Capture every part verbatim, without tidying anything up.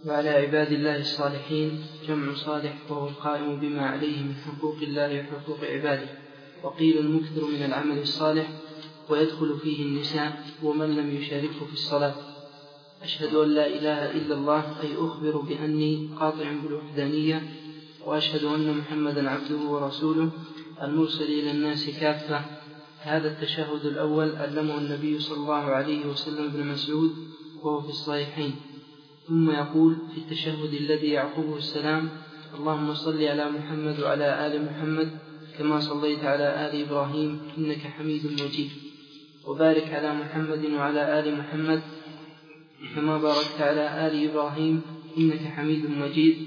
وعلى عباد الله الصالحين جمع صالح وهو القائم بما عليه من حقوق الله وحقوق عباده. وقيل المكثر من العمل الصالح ويدخل فيه النساء ومن لم يشاركه في الصلاة. أشهد أن لا إله إلا الله أي أخبر بأني قاطع بالوحدانية، وأشهد أن محمدا عبده ورسوله المرسل إلى الناس كافة. هذا التشهد الأول علمه النبي صلى الله عليه وسلم ابن مسعود وهو في الصحيحين. ثم يقول في التشهد الذي يعقبه السلام: اللهم صل على محمد وعلى آل محمد كما صليت على آل إبراهيم إنك حميد مجيد، وبارك على محمد وعلى آل محمد كما باركت على آل إبراهيم إنك حميد مجيد،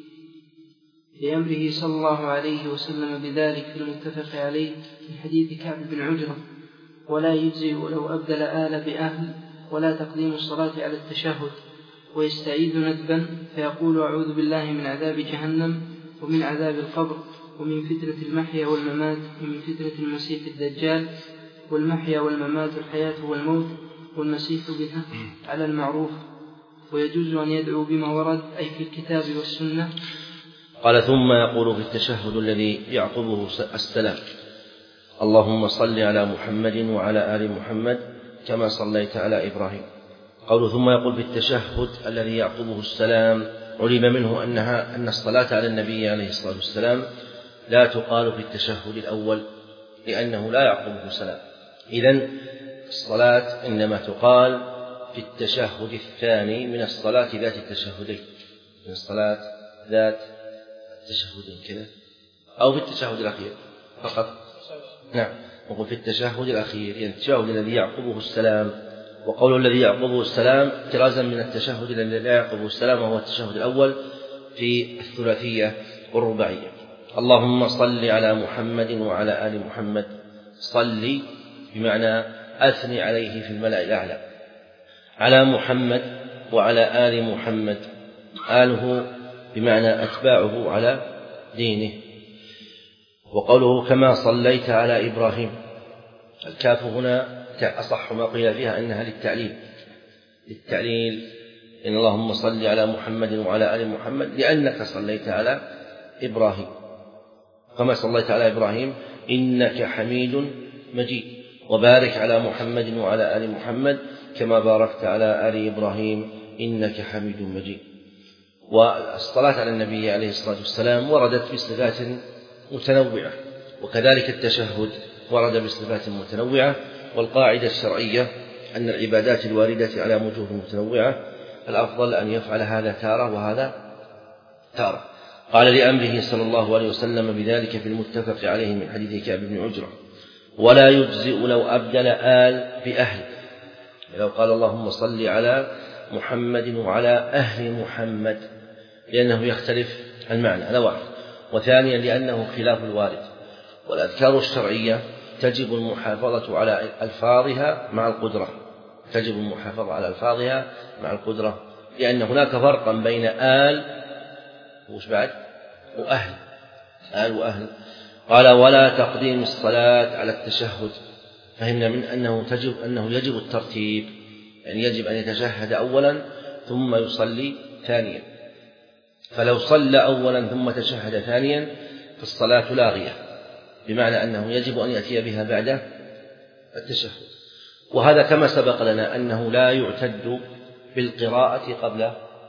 لأمره صلى الله عليه وسلم بذلك في المتفق عليه من حديث كعب بن عجرة. ولا يجزئ لو أبدل آل بأهل، ولا تقديم الصلاة على التشهد. ويستعيذ ندبا فيقول: أعوذ بالله من عذاب جهنم ومن عذاب القبر ومن فتنة المحيا والممات ومن فتنة المسيح الدجال. والمحيا والممات الحياة والموت، والمسيح بها على المعروف. ويجوز أن يدعو بما ورد أي في الكتاب والسنة. قال: ثم يقول في التشهد الذي يعقبه السلام: اللهم صل على محمد وعلى آل محمد كما صليت على إبراهيم. قوله ثم يقول في التشهد الذي يعقبه السلام علم منه أنها أن الصلاة على النبي عليه الصلاة والسلام لا تقال في التشهد الأول لأنه لا يعقبه السلام. إذن الصلاة إنما تقال في التشهد الثاني من الصلاة ذات التشهدين، من الصلاة ذات التشهدين كذا، أو في التشهد الأخير فقط. نعم، نقول في التشهد الأخير، يعني التشهد الذي يعقبه السلام. وقول الذي يعقبه السلام احترازا من التشهد الذي لا يعقبه السلام وهو التشهد الأول في الثلاثية والرباعية. اللهم صل على محمد وعلى آل محمد. صل بمعنى أثني عليه في الملأ الأعلى. على محمد وعلى آل محمد، آله بمعنى أتباعه على دينه. وقوله كما صليت على إبراهيم، الكاف هنا أصح ما قيل فيها أنها للتعليل، للتعليل إن اللهم صل على محمد وعلى آل محمد لأنك صليت على إبراهيم. كما صليت على إبراهيم إنك حميد مجيد، وبارك على محمد وعلى آل محمد كما باركت على آل إبراهيم إنك حميد مجيد. والصلاة على النبي عليه الصلاة والسلام وردت بصفات متنوعة، وكذلك التشهد ورد بصفات متنوعة. والقاعدة الشرعية أن العبادات الواردة على وجوه متنوعة الأفضل أن يفعل هذا تارة وهذا تارة. قال لأمره صلى الله عليه وسلم بذلك في المتفق عليه من حديث كعب بن عجرة: ولا يجزئ لو أبدل آل بأهل، لو قال اللهم صل على محمد وعلى أهل محمد، لأنه يختلف المعنى، هذا واحد. وثانيا لأنه خلاف الوارد. والأذكار الشرعية تجب المحافظة على ألفاظها مع القدرة، تجب المحافظة على ألفاظها مع القدرة، لأن هناك فرقا بين آل وش بعد وأهل، آل وأهل. قال: ولا تقديم الصلاة على التشهد. فهمنا من أنه تجب أنه يجب الترتيب، يعني يجب أن يتشهد أولا ثم يصلي ثانيا. فلو صلى أولا ثم تشهد ثانيا فالصلاة لاغية، بمعنى أنه يجب أن يأتي بها بعد التشهد. وهذا كما سبق لنا أنه لا يعتد بالقراءة قبل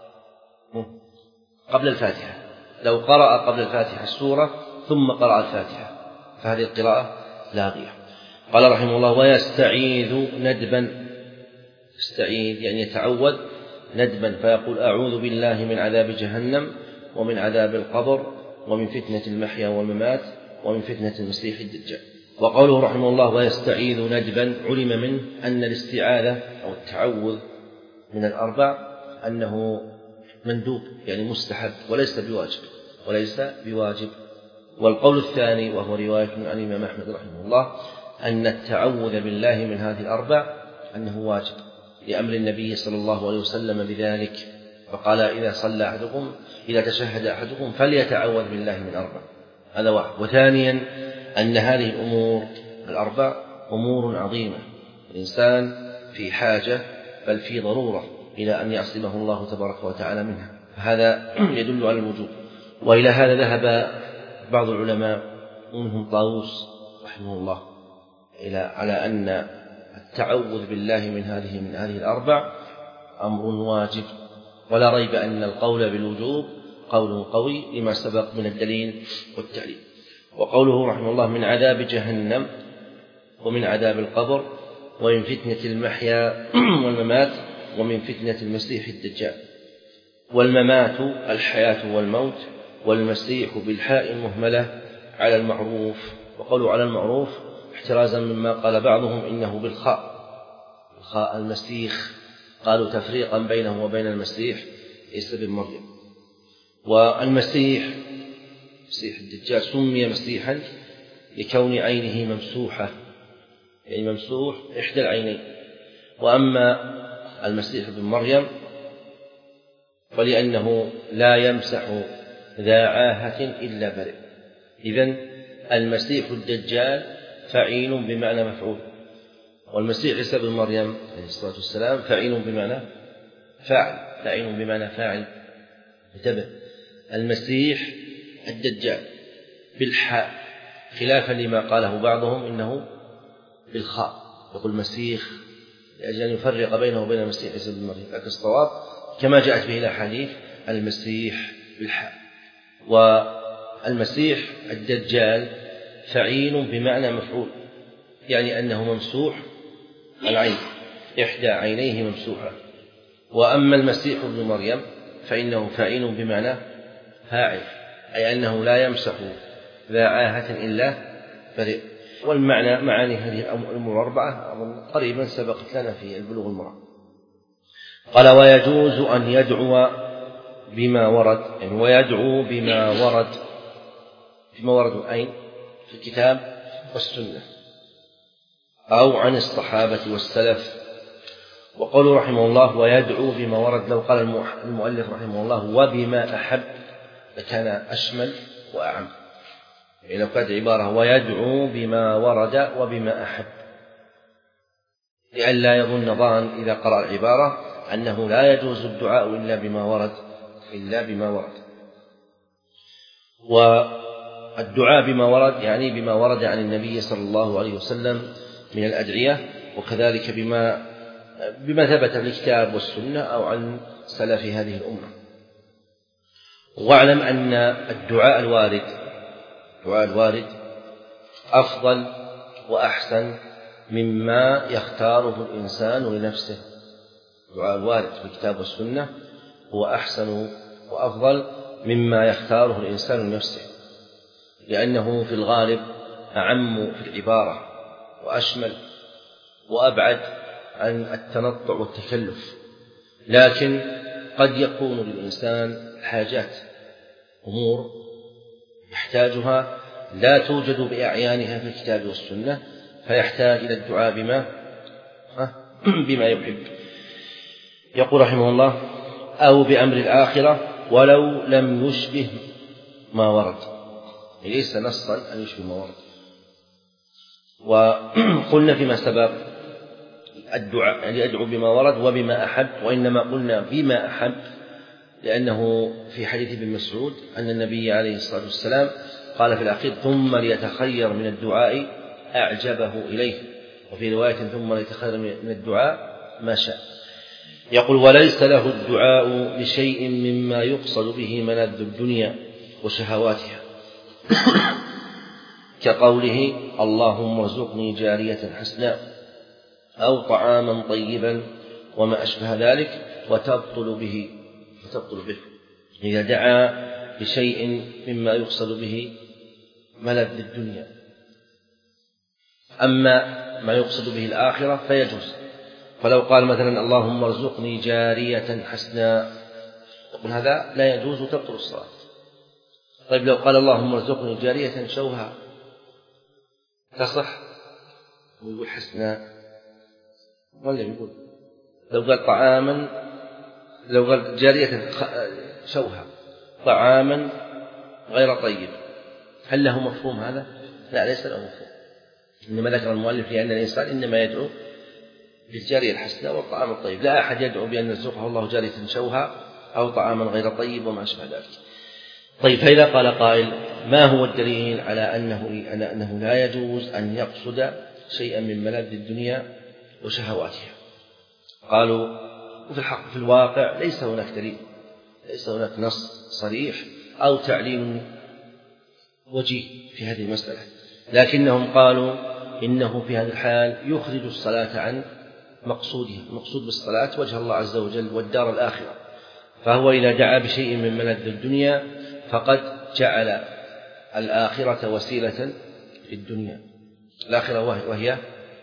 قبل الفاتحة. لو قرأ قبل الفاتحة السورة ثم قرأ الفاتحة فهذه القراءة لاغية. قال رحمه الله: ويستعيذ ندبا. يستعيذ يعني يتعوذ ندبا، فيقول: أعوذ بالله من عذاب جهنم ومن عذاب القبر ومن فتنة المحيا والممات ومن فتنة المسيح الدجال. وقوله رحمه الله: ويستعيذ ندبا، علم منه أن الاستعاذة أو التعوذ من الأربع أنه مندوب يعني مستحب وليس بواجب، وليس بواجب. والقول الثاني وهو رواية عن الإمام أحمد رحمه الله أن التعوذ بالله من هذه الأربع أنه واجب، لأمر النبي صلى الله عليه وسلم بذلك، فقال: إذا صلى أحدكم إذا تشهد أحدكم فليتعوذ بالله من أربع، هذا واحد. وثانيا أن هذه الأمور الأربع أمور عظيمة، الإنسان في حاجة بل في ضرورة إلى أن يعصمه الله تبارك وتعالى منها، هذا يدل على الوجوب. وإلى هذا ذهب بعض العلماء منهم طاووس رحمه الله إلى على أن التعوذ بالله من هذه من هذه الأربع أمر واجب، ولا ريب أن القول بالوجوب قول قوي لما سبق من الدليل والتعليل. وقوله رحمه الله من عذاب جهنم ومن عذاب القبر ومن فتنة المحيا والممات ومن فتنة المسيح الدجال. والممات الحياة والموت، والمسيح بالحاء المهملة على المعروف. وقالوا على المعروف احترازا مما قال بعضهم إنه بالخاء، الخاء المسيح، قالوا تفريقا بينه وبين المسيح عيسى بن مريم. والمسيح مسيح الدجال سمي مسيحا لكون عينه ممسوحة، يعني ممسوح إحدى العينين. وأما المسيح بن مريم فلأنه لا يمسح ذا عاهة إلا برئ. إذن المسيح الدجال فعيل بمعنى مفعول، والمسيح عيسى بن مريم عليه الصلاة والسلام فعيل بمعنى فاعل، فعيل بمعنى فاعل. انتبه، المسيح الدجال بالحاء خلافا لما قاله بعضهم إنه بالخاء، يقول مسيح لأجل أن يفرق بينه وبين المسيح عيسى بن مريم، لكن الصواب كما جاءت به الأحاديث المسيح بالحاء. والمسيح الدجال فعيل بمعنى مفعول، يعني أنه ممسوح العين، إحدى عينيه ممسوحة. وأما المسيح ابن مريم فإنه فعيل بمعنى فاعل، أي أنه لا يمسح ذا عاهة إلا برئ. والمعنى معاني هذه الأمور الأربعة قريبا سبقت لنا في البلوغ المرام. قال ويجوز أن يدعو بما ورد، يعني ويدعو بما ورد، بما ورد أين؟ في الكتاب والسنة أو عن الصحابة والسلف. وقوله رحمه الله ويدعو بما ورد، لو قال المؤلف رحمه الله وبما أحب لكان أشمل وأعم، يعني لو كانت عبارة ويدعو بما ورد وبما أحب، لئلا يظن ظان إذا قرأ العبارة أنه لا يجوز الدعاء إلا بما ورد إلا بما ورد. والدعاء بما ورد يعني بما ورد عن النبي صلى الله عليه وسلم من الأدعية، وكذلك بما بما ثبت في الكتاب والسنة أو عن سلف هذه الأمة. واعلم أن الدعاء الوارد الدعاء الوارد أفضل وأحسن مما يختاره الإنسان لنفسه. الدعاء الوارد في الكتاب والسنة هو أحسن وأفضل مما يختاره الإنسان لنفسه، لأنه في الغالب أعم في العبارة وأشمل وأبعد عن التنطع والتكلف. لكن قد يكون للإنسان حاجات، أمور يحتاجها لا توجد بأعيانها في الكتاب والسنة، فيحتاج إلى الدعاء بما بما يحب. يقول رحمه الله أو بأمر الآخرة ولو لم يشبه ما ورد، ليس نصا أن يشبه ما ورد. وقلنا فيما سبق الدعاء يعني أدعو بما ورد وبما أحب، وإنما قلنا بما أحب لأنه في حديث ابن مسعود أن النبي عليه الصلاة والسلام قال في الأخير ثم ليتخير من الدعاء أعجبه إليه، وفي رواية ثم ليتخير من الدعاء ما شاء. يقول وليس له الدعاء لشيء مما يقصد به ملذ الدنيا وشهواتها كقوله اللهم ارزقني جارية حسناء أو طعاما طيبا وما أشبه ذلك، وتبطل به وتبطل به إذا دعا بشيء مما يقصد به ملذ الدنيا. أما ما يقصد به الآخرة فيجوز. فلو قال مثلا اللهم ارزقني جارية حسناء، يقول هذا لا يجوز تبطل الصلاة. طيب لو قال اللهم ارزقني جارية شوها تصح؟ ويقول حسناء ولا يقول؟ لو قال طعاما، لو قال جارية شوها طعاما غير طيب، هل له مفهوم هذا؟ لا، ليس له مفهوم. إنما ذكر المؤلف لأن الإنسان إنما يدعو بالجارية الحسناء والطعام الطيب، لا أحد يدعو بأن يرزقه الله جارية شوها أو طعاما غير طيب وما أشبه ذلك. طيب، فإذا قال قائل: ما هو الدليل على أنه, أنه لا يجوز أن يقصد شيئا من ملاذ الدنيا وشهواتها؟ قالوا: وفي الحق في الواقع ليس هناك دليل، ليس هناك نص صريح أو تعليل وجيه في هذه المسألة، لكنهم قالوا إنه في هذا الحال يخرج الصلاة عن مقصودها. المقصود بالصلاة وجه الله عز وجل والدار الآخرة، فهو إذا دعا بشيء من ملذ الدنيا فقد جعل الآخرة وسيلة في الدنيا، الآخرة وهي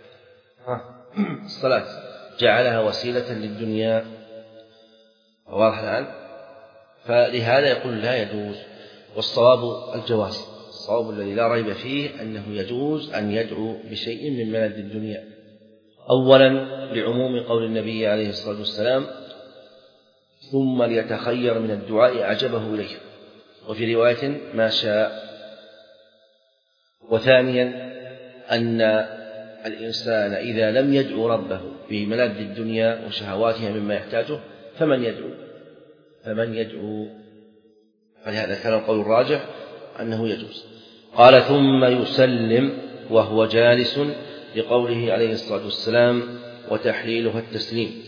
الصلاة جعلها وسيلة للدنيا. واضح الآن؟ فلهذا يقول لا يجوز، والصواب الجواز، الصواب الذي لا ريب فيه أنه يجوز أن يدعو بشيء من ملذ الدنيا، أولا لعموم قول النبي عليه الصلاة والسلام: ثم ليتخير من الدعاء أعجبه إليه، وفي رواية ما شاء. وثانيا أن الإنسان إذا لم يدعو ربه بملاذ الدنيا وشهواتها مما يحتاجه فمن يدعو فمن يدعو فلهذا كان القول الراجح أنه يجوز. قال: ثم يسلم وهو جالس، لقوله عليه الصلاة والسلام: وتحليلها التسليم،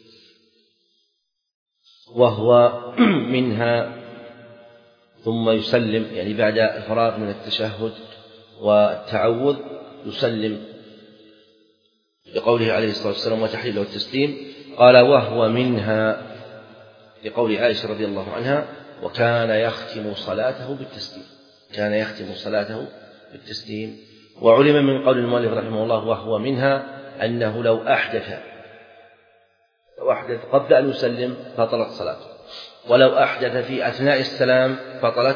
وهو منها. ثم يسلم يعني بعد الفراغ من التشهد والتعوذ يسلم، لقوله عليه الصلاة والسلام: وتحليله التسليم. قال: وهو منها، لقول عائشة رضي الله عنها: وكان يختم صلاته بالتسليم، كان يختم صلاته بالتسليم. وعلم من قول المؤلف رحمه الله: وهو منها، أنه لو أحدث لو أحدث قبل أن يسلم بطلت صلاته، ولو أحدث في أثناء السلام بطلت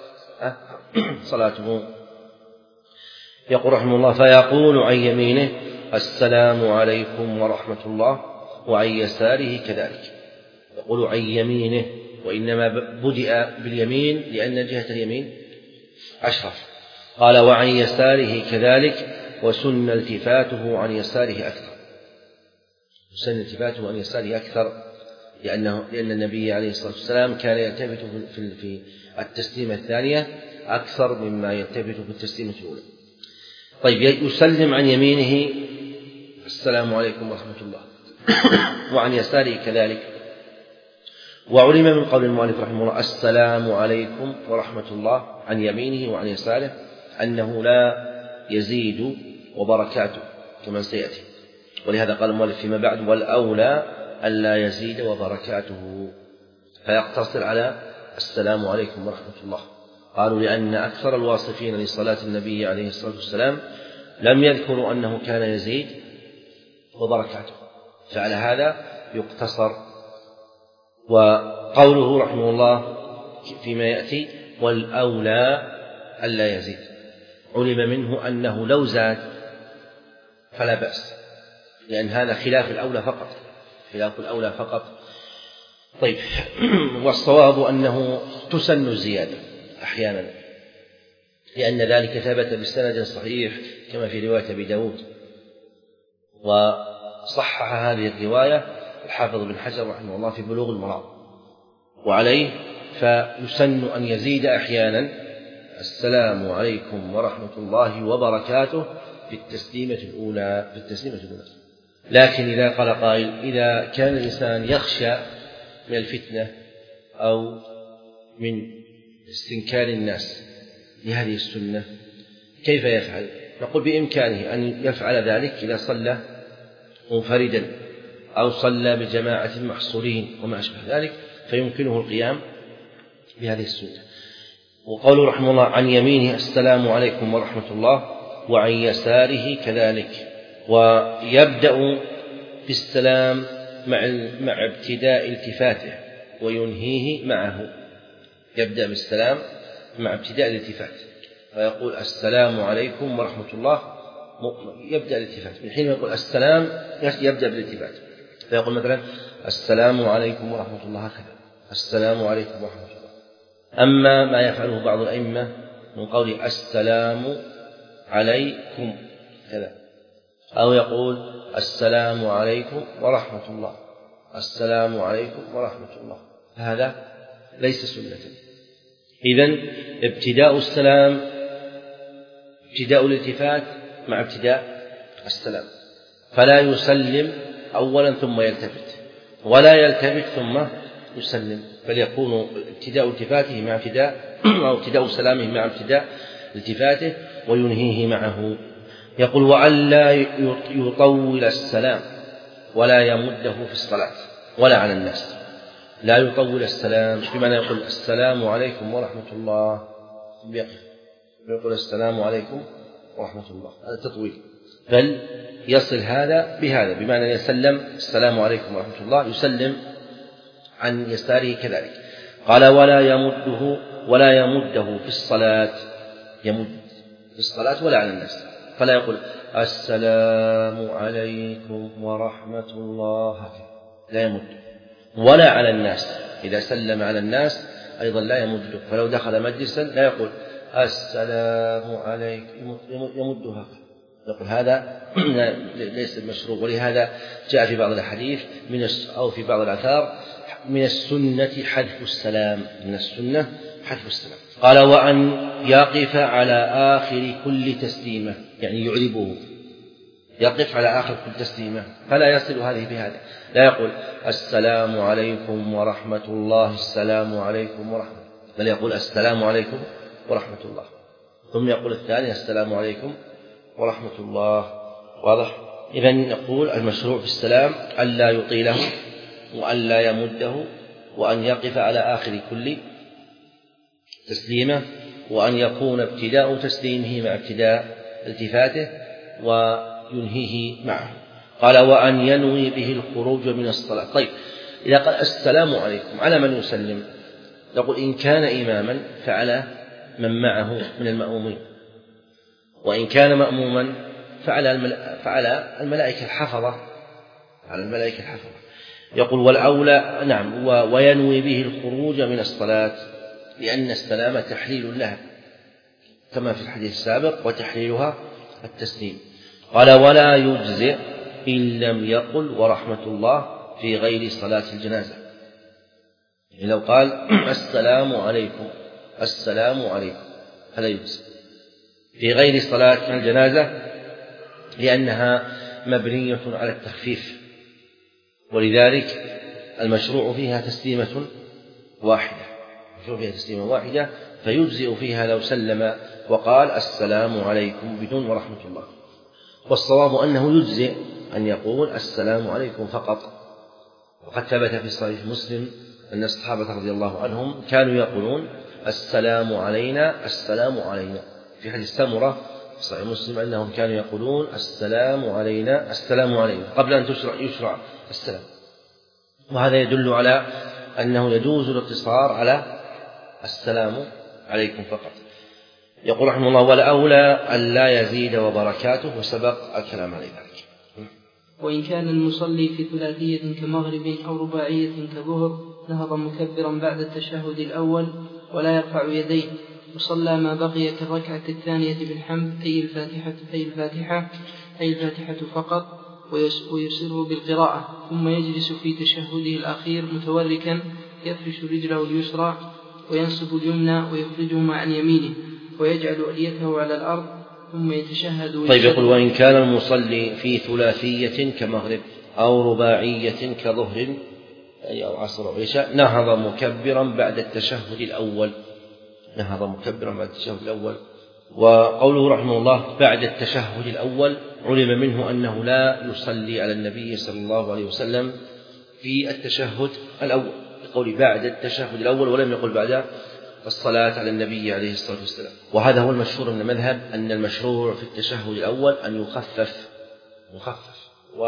صلاته. يقول رحمه الله: فيقول عن يمينه: السلام عليكم ورحمة الله، وعن يساره كذلك. يقول عن يمينه، وإنما بدأ باليمين لأن جهة اليمين أشرف. قال: وعن يساره كذلك، وسن التفاته عن يساره أكثر، سن التفاته عن يساره أكثر لأنه لأن النبي عليه الصلاة والسلام كان يلتفت في التسليمة الثانية أكثر مما يلتفت في التسليمة الأولى. طيب، يسلم عن يمينه: السلام عليكم ورحمة الله، وعن يساره كذلك. وعلم من قول المؤلف رحمه الله: السلام عليكم ورحمة الله، عن يمينه وعن يساره، أنه لا يزيد وبركاته كما سيأتي، ولهذا قال المؤلف فيما بعد: والأولى ألا يزيد وبركاته، فيقتصر على السلام عليكم ورحمة الله. قالوا: لأن أكثر الواصفين لصلاة النبي عليه الصلاة والسلام لم يذكروا أنه كان يزيد وبركاته، فعلى هذا يقتصر. وقوله رحمه الله فيما يأتي: والأولى ألا يزيد، علم منه أنه لو زاد فلا بأس، لأن هذا خلاف الأولى فقط، خلاف الأولى فقط. طيب، والصواب أنه تسن الزيادة أحيانا، لأن ذلك ثبت بالسند الصحيح كما في رواية أبي داود، وصحح هذه الرواية الحافظ بن حجر رحمه الله في بلوغ المرام. وعليه فيسن أن يزيد أحيانا: السلام عليكم ورحمة الله وبركاته في التسليمة الأولى في التسليمة الأولى. لكن إذا قال قائل: إذا كان الإنسان يخشى من الفتنة أو من استنكار الناس لهذه السنة كيف يفعل؟ نقول: بإمكانه أن يفعل ذلك إذا صلى منفردا أو صلى بجماعة محصورين وما أشبه ذلك، فيمكنه القيام بهذه السنة. وقوله رحمه الله: عن يمينه السلام عليكم ورحمة الله، وعن يساره كذلك. ويبدأ بالسلام مع مع ابتداء التفاته وينهيه معه، يبدأ بالسلام مع ابتداء الالتفات، فيقول: السلام عليكم ورحمة الله، يبدأ الالتفات من حين يقول السلام يبدأ بالالتفات، فيقول مثلا: السلام عليكم ورحمة الله، هكذا: السلام عليكم ورحمة الله. أما ما يفعله بعض الأئمة من قول السلام عليكم كذا، أو يقول: السلام عليكم ورحمة الله، السلام عليكم ورحمة الله، هذا ليس سنة. إذن ابتداء السلام ابتداء الالتفات مع ابتداء السلام، فلا يسلم أولا ثم يلتفت، ولا يلتفت ثم يسلم، بل يكون ابتداء التفاته مع ابتداء أو ابتداء سلامه مع ابتداء التفاته وينهيه معه. يقول وأن لا يطول السلام ولا يمده في الصلاة ولا على الناس. لا يطول السلام بمعنى يقول السلام عليكم ورحمة الله، يقول السلام عليكم ورحمة الله، هذا تطويل، بل يصل هذا بهذا، بمعنى يسلم السلام عليكم ورحمة الله، يسلم عن يساره كذلك. قال ولا يمده ولا يمده في الصلاة، يمد في الصلاة ولا على الناس، فلا يقول السلام عليكم ورحمة الله، لا يمد، ولا على الناس، إذا سلم على الناس أيضا لا يمد، فلو دخل مجلسا لا يقول السلام عليكم، يمدها، يقول هذا ليس مشروع. ولهذا جاء في بعض الحديث من أو في بعض الآثار من السنة حذف السلام، من السنة حذف السلام. قال وأن يقف على آخر كل تسليمة، يعني يعربه، يقف على آخر كل تسليمة، فلا يصل هذه بهذا، لا يقول السلام عليكم ورحمة الله، السلام عليكم ورحمة، بل يقول السلام عليكم ورحمة الله، ثم يقول الثاني السلام عليكم ورحمة الله. واضح؟ إذن نقول المشروع في السلام أن لا يطيله وأن لا يمده، وأن يقف على آخر كل تسليمة، وأن يكون ابتداء تسليمه مع ابتداء التفاته وينهيه معه. قال وأن ينوي به الخروج من الصلاة. طيب، إذا قال السلام عليكم على من يسلم؟ نقول إن كان إماما فعلى من معه من المأمومين، وإن كان مأموما فعلى الملائكة الحفظة، على الملائكة الحفظة. يقول والأولى نعم وينوي به الخروج من الصلاة، لأن السلام تحليل لها كما في الحديث السابق، وتحليلها التسليم. قال ولا يجزئ إن لم يقل ورحمة الله في غير صلاة الجنازة. لو قال السلام عليكم السلام عليكم فلا يجزئ في غير صلاة الجنازة، لأنها مبنية على التخفيف، ولذلك المشروع فيها تسليمة واحدة، المشروع فيها تسليمة واحدة فيجزئ فيها لو سلم وقال السلام عليكم بدون ورحمة الله. والصواب أنه يجزئ أن يقول السلام عليكم فقط. وقد ثبت في صحيح مسلم أن الصحابة رضي الله عنهم كانوا يقولون السلام علينا السلام علينا. في حديث سمرة في صحيح مسلم أنهم كانوا يقولون السلام علينا السلام علينا قبل أن تشرع يشرع السلام. وهذا يدل على أنه يجوز الاقتصار على السلام عليكم فقط. يقول رحمه الله والأولى أن لا يزيد وبركاته، وسبق الكلام على ذلك. وإن كان المصلي في ثلاثية كمغرب أو رباعية كظهر نهض مكبرا بعد التشهد الأول ولا يرفع يديه، وصلى ما بقي كالركعة الثانية بالحمد أي الفاتحة أي الفاتحة أي الفاتحة فقط، ويسر بالقراءة، ثم يجلس في تشهده الأخير متوركا يفرش رجله اليسرى وينصب اليمنى ويخرجهما عن يمينه ويجعل أليته على الأرض ثم يتشهد. طيب، يقول وإن كان المصلي في ثلاثية كمغرب أو رباعية كظهر أي أو عصر أو عشاء نهض مكبرا بعد التشهد الأول، نهض مكبرا بعد التشهد الأول. وقوله رحمه الله بعد التشهد الأول علم منه أنه لا يصلي على النبي صلى الله عليه وسلم في التشهد الأول، بقول بعد التشهد الأول، ولم يقل بعد الصلاة على النبي عليه الصلاة والسلام. وهذا هو المشهور من المذهب أن المشروع في التشهد الأول أن يخفف مخفف.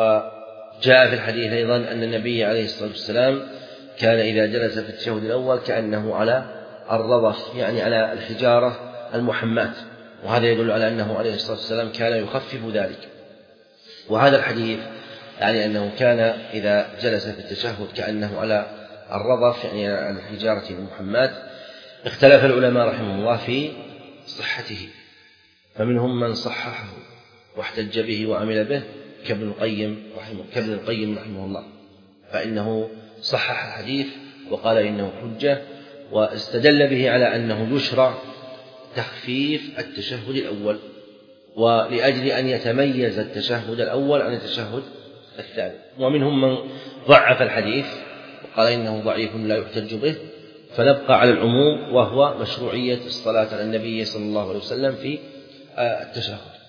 وجاء في الحديث أيضا أن النبي عليه الصلاة والسلام كان إذا جلس في التشهد الأول كأنه على الرضف، يعني على الحجارة المحماة، وهذا يدل على أنه عليه الصلاة والسلام كان يخفف ذلك. وهذا الحديث يعني أنه كان إذا جلس في التشهد كأنه على الرضف، يعني على الحجارة المحماة. اختلف العلماء رحمه الله في صحته، فمنهم من صححه واحتج به وعمل به كابن القيم رحمه كابن القيم رحمه الله، فإنه صحح الحديث وقال إنه حجة، واستدل به على أنه يشرع تخفيف التشهد الأول، ولأجل أن يتميز التشهد الأول عن التشهد الثاني. ومنهم من ضعف الحديث وقال إنه ضعيف لا يحتج به، فنبقى على العموم وهو مشروعية الصلاة على النبي صلى الله عليه وسلم في التشهد.